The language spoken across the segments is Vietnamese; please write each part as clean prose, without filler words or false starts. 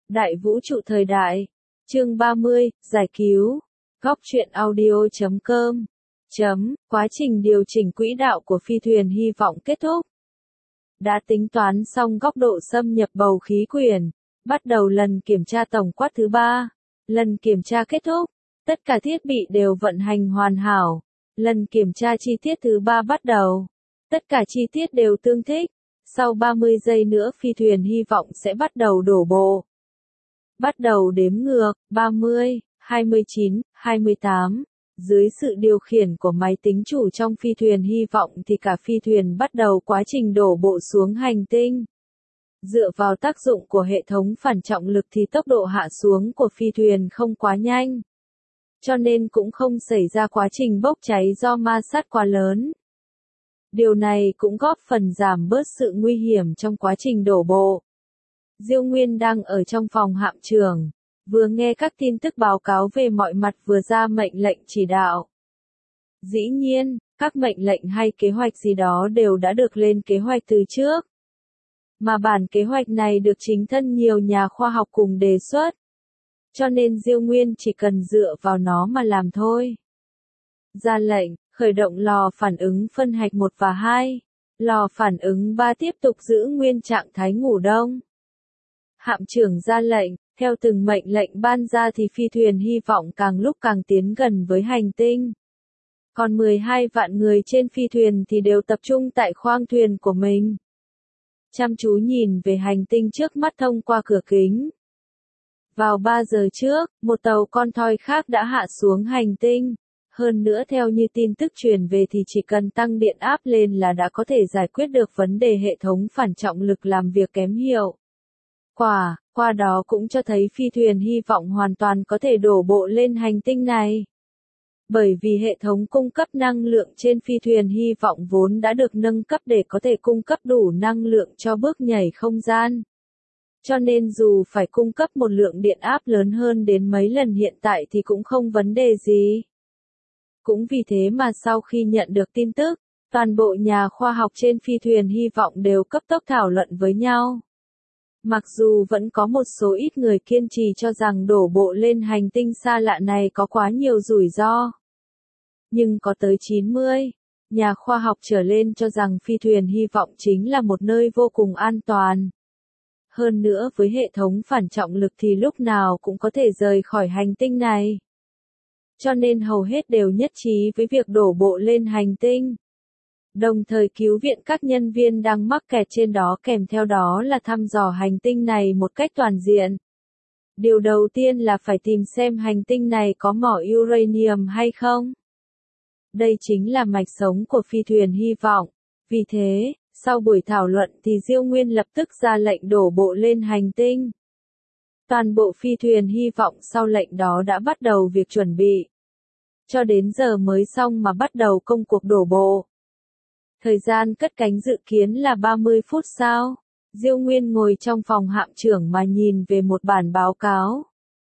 Đại vũ trụ thời đại. Chương 30, giải cứu. Góc truyện audio.com. Quá trình điều chỉnh quỹ đạo của phi thuyền hy vọng kết thúc. Đã tính toán xong góc độ xâm nhập bầu khí quyển. Bắt đầu lần kiểm tra tổng quát thứ 3. Lần kiểm tra kết thúc. Tất cả thiết bị đều vận hành hoàn hảo. Lần kiểm tra chi tiết thứ 3 bắt đầu. Tất cả chi tiết đều tương thích. Sau 30 giây nữa phi thuyền hy vọng sẽ bắt đầu đổ bộ. Bắt đầu đếm ngược, 30, 29, 28. Dưới sự điều khiển của máy tính chủ trong phi thuyền hy vọng thì cả phi thuyền bắt đầu quá trình đổ bộ xuống hành tinh. Dựa vào tác dụng của hệ thống phản trọng lực thì tốc độ hạ xuống của phi thuyền không quá nhanh. Cho nên cũng không xảy ra quá trình bốc cháy do ma sát quá lớn. Điều này cũng góp phần giảm bớt sự nguy hiểm trong quá trình đổ bộ. Diêu Nguyên đang ở trong phòng hạm trưởng, vừa nghe các tin tức báo cáo về mọi mặt vừa ra mệnh lệnh chỉ đạo. Dĩ nhiên, các mệnh lệnh hay kế hoạch gì đó đều đã được lên kế hoạch từ trước. Mà bản kế hoạch này được chính thân nhiều nhà khoa học cùng đề xuất. Cho nên Diêu Nguyên chỉ cần dựa vào nó mà làm thôi. Ra lệnh, khởi động lò phản ứng phân hạch 1 và 2. Lò phản ứng 3 tiếp tục giữ nguyên trạng thái ngủ đông. Hạm trưởng ra lệnh, theo từng mệnh lệnh ban ra thì phi thuyền hy vọng càng lúc càng tiến gần với hành tinh. Còn 12 vạn người trên phi thuyền thì đều tập trung tại khoang thuyền của mình. Chăm chú nhìn về hành tinh trước mắt thông qua cửa kính. Vào 3 giờ trước, một tàu con thoi khác đã hạ xuống hành tinh. Hơn nữa theo như tin tức truyền về thì chỉ cần tăng điện áp lên là đã có thể giải quyết được vấn đề hệ thống phản trọng lực làm việc kém hiệu. Qua đó cũng cho thấy phi thuyền hy vọng hoàn toàn có thể đổ bộ lên hành tinh này. Bởi vì hệ thống cung cấp năng lượng trên phi thuyền hy vọng vốn đã được nâng cấp để có thể cung cấp đủ năng lượng cho bước nhảy không gian. Cho nên dù phải cung cấp một lượng điện áp lớn hơn đến mấy lần hiện tại thì cũng không vấn đề gì. Cũng vì thế mà sau khi nhận được tin tức, toàn bộ nhà khoa học trên phi thuyền hy vọng đều cấp tốc thảo luận với nhau. Mặc dù vẫn có một số ít người kiên trì cho rằng đổ bộ lên hành tinh xa lạ này có quá nhiều rủi ro. Nhưng có tới 90 nhà khoa học trở lên cho rằng phi thuyền hy vọng chính là một nơi vô cùng an toàn. Hơn nữa với hệ thống phản trọng lực thì lúc nào cũng có thể rời khỏi hành tinh này. Cho nên hầu hết đều nhất trí với việc đổ bộ lên hành tinh. Đồng thời cứu viện các nhân viên đang mắc kẹt trên đó, kèm theo đó là thăm dò hành tinh này một cách toàn diện. Điều đầu tiên là phải tìm xem hành tinh này có mỏ uranium hay không. Đây chính là mạch sống của phi thuyền hy vọng. Vì thế, sau buổi thảo luận thì Diêu Nguyên lập tức ra lệnh đổ bộ lên hành tinh. Toàn bộ phi thuyền hy vọng sau lệnh đó đã bắt đầu việc chuẩn bị. Cho đến giờ mới xong mà bắt đầu công cuộc đổ bộ. Thời gian cất cánh dự kiến là 30 phút sau. Diêu Nguyên ngồi trong phòng hạm trưởng mà nhìn về một bản báo cáo.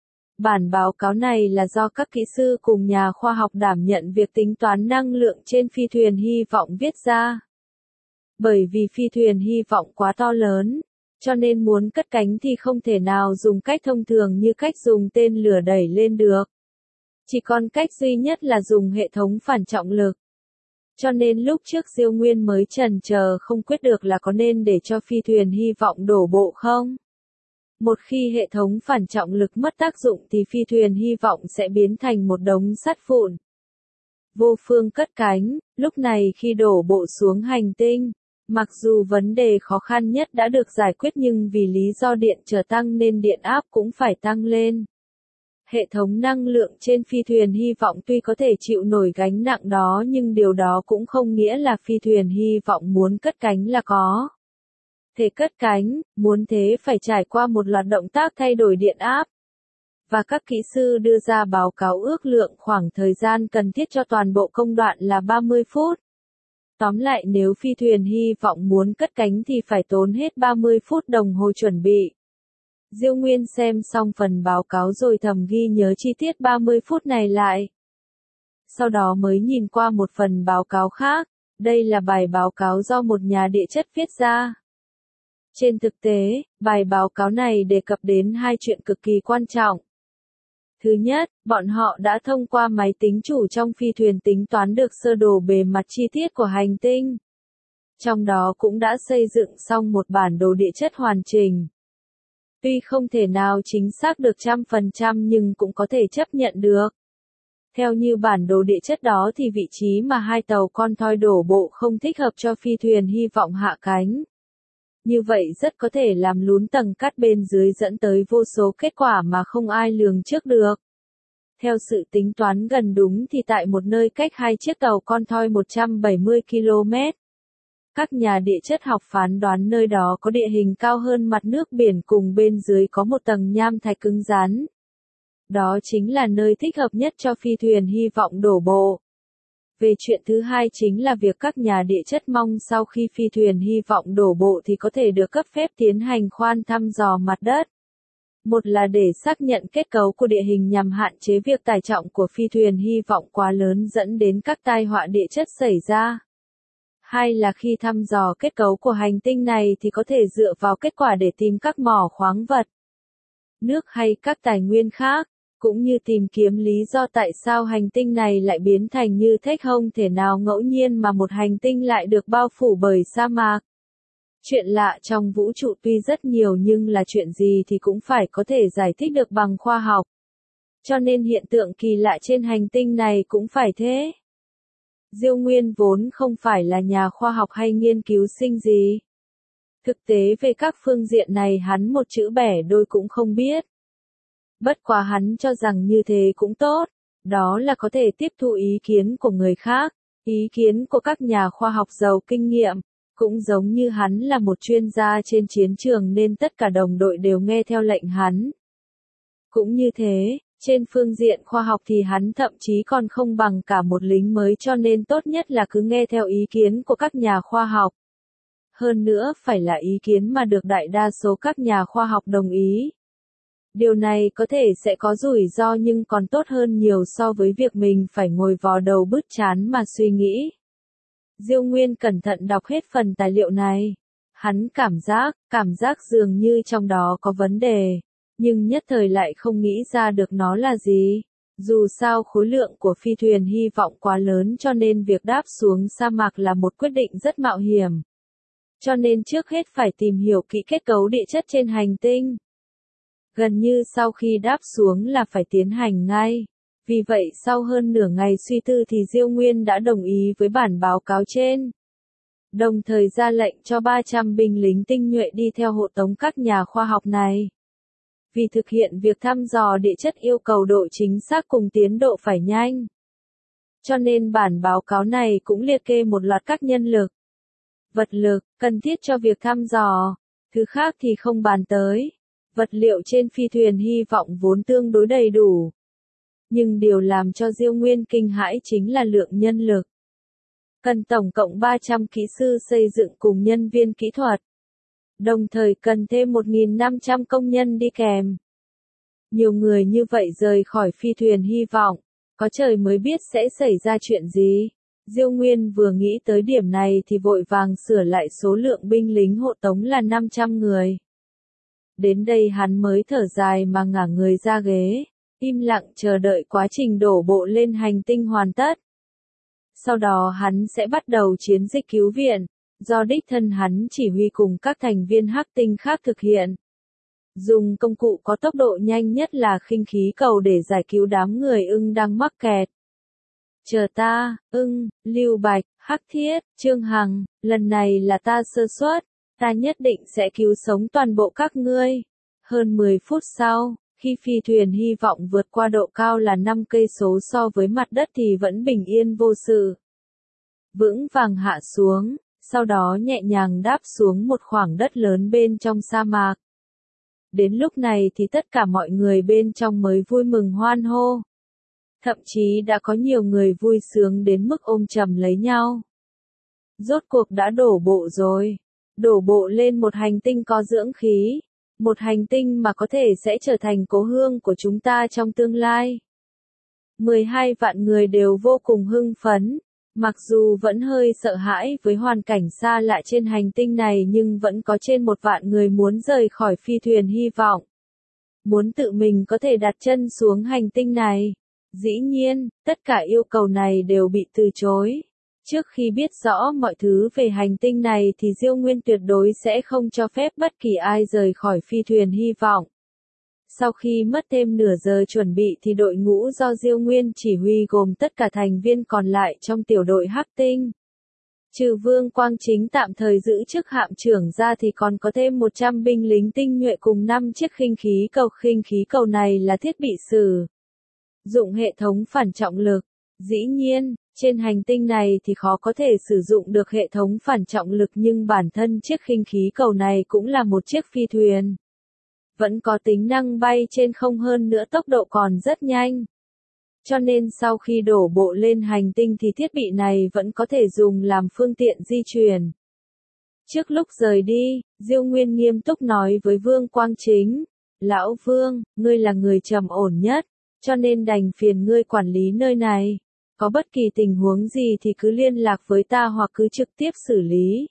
Bản báo cáo này là do các kỹ sư cùng nhà khoa học đảm nhận việc tính toán năng lượng trên phi thuyền hy vọng viết ra. Bởi vì phi thuyền hy vọng quá to lớn, cho nên muốn cất cánh thì không thể nào dùng cách thông thường như cách dùng tên lửa đẩy lên được. Chỉ còn cách duy nhất là dùng hệ thống phản trọng lực. Cho nên lúc trước Diêu Nguyên mới chần chờ không quyết được là có nên để cho phi thuyền hy vọng đổ bộ không. Một khi hệ thống phản trọng lực mất tác dụng thì phi thuyền hy vọng sẽ biến thành một đống sắt vụn. Vô phương cất cánh, lúc này khi đổ bộ xuống hành tinh, mặc dù vấn đề khó khăn nhất đã được giải quyết nhưng vì lý do điện trở tăng nên điện áp cũng phải tăng lên. Hệ thống năng lượng trên phi thuyền hy vọng tuy có thể chịu nổi gánh nặng đó nhưng điều đó cũng không nghĩa là phi thuyền hy vọng muốn cất cánh là có thể cất cánh, muốn thế phải trải qua một loạt động tác thay đổi điện áp. Và các kỹ sư đưa ra báo cáo ước lượng khoảng thời gian cần thiết cho toàn bộ công đoạn là 30 phút. Tóm lại nếu phi thuyền hy vọng muốn cất cánh thì phải tốn hết 30 phút đồng hồ chuẩn bị. Diêu Nguyên xem xong phần báo cáo rồi thầm ghi nhớ chi tiết 30 phút này lại. Sau đó mới nhìn qua một phần báo cáo khác, đây là bài báo cáo do một nhà địa chất viết ra. Trên thực tế, bài báo cáo này đề cập đến hai chuyện cực kỳ quan trọng. Thứ nhất, bọn họ đã thông qua máy tính chủ trong phi thuyền tính toán được sơ đồ bề mặt chi tiết của hành tinh. Trong đó cũng đã xây dựng xong một bản đồ địa chất hoàn chỉnh. Tuy không thể nào chính xác được 100% nhưng cũng có thể chấp nhận được. Theo như bản đồ địa chất đó thì vị trí mà hai tàu con thoi đổ bộ không thích hợp cho phi thuyền hy vọng hạ cánh. Như vậy rất có thể làm lún tầng cát bên dưới dẫn tới vô số kết quả mà không ai lường trước được. Theo sự tính toán gần đúng thì tại một nơi cách hai chiếc tàu con thoi 170 km. Các nhà địa chất học phán đoán nơi đó có địa hình cao hơn mặt nước biển cùng bên dưới có một tầng nham thạch cứng rắn. Đó chính là nơi thích hợp nhất cho phi thuyền hy vọng đổ bộ. Về chuyện thứ hai chính là việc các nhà địa chất mong sau khi phi thuyền hy vọng đổ bộ thì có thể được cấp phép tiến hành khoan thăm dò mặt đất. Một là để xác nhận kết cấu của địa hình nhằm hạn chế việc tải trọng của phi thuyền hy vọng quá lớn dẫn đến các tai họa địa chất xảy ra. Hai là khi thăm dò kết cấu của hành tinh này thì có thể dựa vào kết quả để tìm các mỏ khoáng vật, nước hay các tài nguyên khác, cũng như tìm kiếm lý do tại sao hành tinh này lại biến thành như thế. Không thể nào ngẫu nhiên mà một hành tinh lại được bao phủ bởi sa mạc. Chuyện lạ trong vũ trụ tuy rất nhiều nhưng là chuyện gì thì cũng phải có thể giải thích được bằng khoa học. Cho nên hiện tượng kỳ lạ trên hành tinh này cũng phải thế. Diêu Nguyên vốn không phải là nhà khoa học hay nghiên cứu sinh gì. Thực tế về các phương diện này hắn một chữ bẻ đôi cũng không biết. Bất quá hắn cho rằng như thế cũng tốt, đó là có thể tiếp thu ý kiến của người khác, ý kiến của các nhà khoa học giàu kinh nghiệm, cũng giống như hắn là một chuyên gia trên chiến trường nên tất cả đồng đội đều nghe theo lệnh hắn. Cũng như thế, trên phương diện khoa học thì hắn thậm chí còn không bằng cả một lính mới cho nên tốt nhất là cứ nghe theo ý kiến của các nhà khoa học. Hơn nữa phải là ý kiến mà được đại đa số các nhà khoa học đồng ý. Điều này có thể sẽ có rủi ro nhưng còn tốt hơn nhiều so với việc mình phải ngồi vò đầu bứt trán mà suy nghĩ. Diêu Nguyên cẩn thận đọc hết phần tài liệu này. Hắn cảm giác dường như trong đó có vấn đề, nhưng nhất thời lại không nghĩ ra được nó là gì. Dù sao khối lượng của phi thuyền hy vọng quá lớn cho nên việc đáp xuống sa mạc là một quyết định rất mạo hiểm. Cho nên trước hết phải tìm hiểu kỹ kết cấu địa chất trên hành tinh. Gần như sau khi đáp xuống là phải tiến hành ngay. Vì vậy sau hơn nửa ngày suy tư thì Diêu Nguyên đã đồng ý với bản báo cáo trên. Đồng thời ra lệnh cho 300 binh lính tinh nhuệ đi theo hộ tống các nhà khoa học này. Vì thực hiện việc thăm dò địa chất yêu cầu độ chính xác cùng tiến độ phải nhanh. Cho nên bản báo cáo này cũng liệt kê một loạt các nhân lực, vật lực, cần thiết cho việc thăm dò. Thứ khác thì không bàn tới. Vật liệu trên phi thuyền hy vọng vốn tương đối đầy đủ. Nhưng điều làm cho Diêu Nguyên kinh hãi chính là lượng nhân lực. Cần tổng cộng 300 kỹ sư xây dựng cùng nhân viên kỹ thuật. Đồng thời cần thêm 1.500 công nhân đi kèm. Nhiều người như vậy rời khỏi phi thuyền hy vọng, có trời mới biết sẽ xảy ra chuyện gì. Diêu Nguyên vừa nghĩ tới điểm này thì vội vàng sửa lại số lượng binh lính hộ tống là 500 người. Đến đây hắn mới thở dài mà ngả người ra ghế, im lặng chờ đợi quá trình đổ bộ lên hành tinh hoàn tất. Sau đó hắn sẽ bắt đầu chiến dịch cứu viện, do đích thân hắn chỉ huy cùng các thành viên hắc tinh khác thực hiện. Dùng công cụ có tốc độ nhanh nhất là khinh khí cầu để giải cứu đám người ưng đang mắc kẹt. Chờ ta, ưng, Lưu Bạch, Hắc Thiết, Trương Hằng, lần này là ta sơ suất, ta nhất định sẽ cứu sống toàn bộ các ngươi. Hơn 10 phút sau, khi phi thuyền hy vọng vượt qua độ cao là 5 cây số so với mặt đất thì vẫn bình yên vô sự. Vững vàng hạ xuống, sau đó nhẹ nhàng đáp xuống một khoảng đất lớn bên trong sa mạc. Đến lúc này thì tất cả mọi người bên trong mới vui mừng hoan hô. Thậm chí đã có nhiều người vui sướng đến mức ôm chầm lấy nhau. Rốt cuộc đã đổ bộ rồi. Đổ bộ lên một hành tinh có dưỡng khí. Một hành tinh mà có thể sẽ trở thành cố hương của chúng ta trong tương lai. 12 vạn người đều vô cùng hưng phấn. Mặc dù vẫn hơi sợ hãi với hoàn cảnh xa lạ trên hành tinh này nhưng vẫn có trên 1 vạn người muốn rời khỏi phi thuyền hy vọng. Muốn tự mình có thể đặt chân xuống hành tinh này. Dĩ nhiên, tất cả yêu cầu này đều bị từ chối. Trước khi biết rõ mọi thứ về hành tinh này thì Diêu Nguyên tuyệt đối sẽ không cho phép bất kỳ ai rời khỏi phi thuyền hy vọng. Sau khi mất thêm nửa giờ chuẩn bị thì đội ngũ do Diêu Nguyên chỉ huy gồm tất cả thành viên còn lại trong tiểu đội Hắc Tinh. Trừ Vương Quang Chính tạm thời giữ chức hạm trưởng ra thì còn có thêm 100 binh lính tinh nhuệ cùng 5 chiếc khinh khí cầu. Khinh khí cầu này là thiết bị sử dụng hệ thống phản trọng lực. Dĩ nhiên, trên hành tinh này thì khó có thể sử dụng được hệ thống phản trọng lực nhưng bản thân chiếc khinh khí cầu này cũng là một chiếc phi thuyền. Vẫn có tính năng bay trên không hơn nữa tốc độ còn rất nhanh. Cho nên sau khi đổ bộ lên hành tinh thì thiết bị này vẫn có thể dùng làm phương tiện di chuyển. Trước lúc rời đi, Diêu Nguyên nghiêm túc nói với Vương Quang Chính, Lão Vương, ngươi là người trầm ổn nhất, cho nên đành phiền ngươi quản lý nơi này. Có bất kỳ tình huống gì thì cứ liên lạc với ta hoặc cứ trực tiếp xử lý.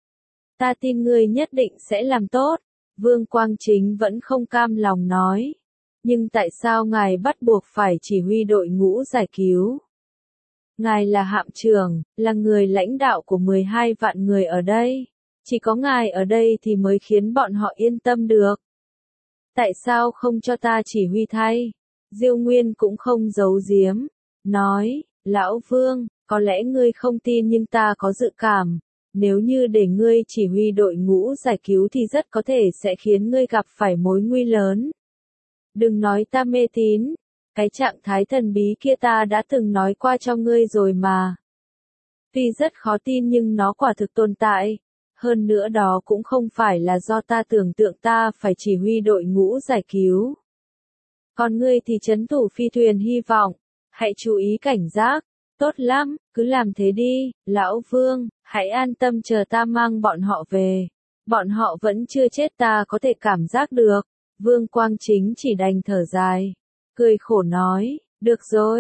Ta tin ngươi nhất định sẽ làm tốt. Vương Quang Chính vẫn không cam lòng nói. Nhưng tại sao ngài bắt buộc phải chỉ huy đội ngũ giải cứu? Ngài là hạm trưởng, là người lãnh đạo của 12 vạn người ở đây. Chỉ có ngài ở đây thì mới khiến bọn họ yên tâm được. Tại sao không cho ta chỉ huy thay? Diêu Nguyên cũng không giấu giếm. Nói, Lão Vương, có lẽ ngươi không tin nhưng ta có dự cảm. Nếu như để ngươi chỉ huy đội ngũ giải cứu thì rất có thể sẽ khiến ngươi gặp phải mối nguy lớn. Đừng nói ta mê tín, cái trạng thái thần bí kia ta đã từng nói qua cho ngươi rồi mà. Tuy rất khó tin nhưng nó quả thực tồn tại. Hơn nữa đó cũng không phải là do ta tưởng tượng ta phải chỉ huy đội ngũ giải cứu. Còn ngươi thì trấn thủ phi thuyền hy vọng, hãy chú ý cảnh giác. Tốt lắm, cứ làm thế đi, Lão Vương, hãy an tâm chờ ta mang bọn họ về. Bọn họ vẫn chưa chết ta có thể cảm giác được. Vương Quang Chính chỉ đành thở dài. Cười khổ nói, được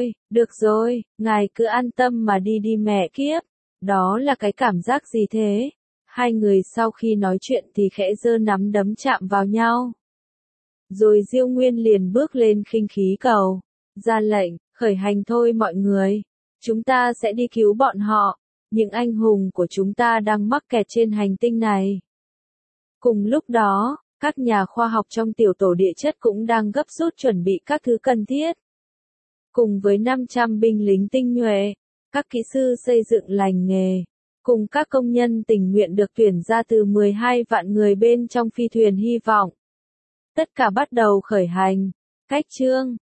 rồi, ngài cứ an tâm mà đi đi mẹ kiếp. Đó là cái cảm giác gì thế? Hai người sau khi nói chuyện thì khẽ giơ nắm đấm chạm vào nhau. Rồi Diêu Nguyên liền bước lên khinh khí cầu. Ra lệnh, khởi hành thôi mọi người. Chúng ta sẽ đi cứu bọn họ. Những anh hùng của chúng ta đang mắc kẹt trên hành tinh này. Cùng lúc đó, các nhà khoa học trong tiểu tổ địa chất cũng đang gấp rút chuẩn bị các thứ cần thiết. Cùng với 500 binh lính tinh nhuệ, các kỹ sư xây dựng lành nghề, cùng các công nhân tình nguyện được tuyển ra từ 12 vạn người bên trong phi thuyền hy vọng. Tất cả bắt đầu khởi hành. Cách chương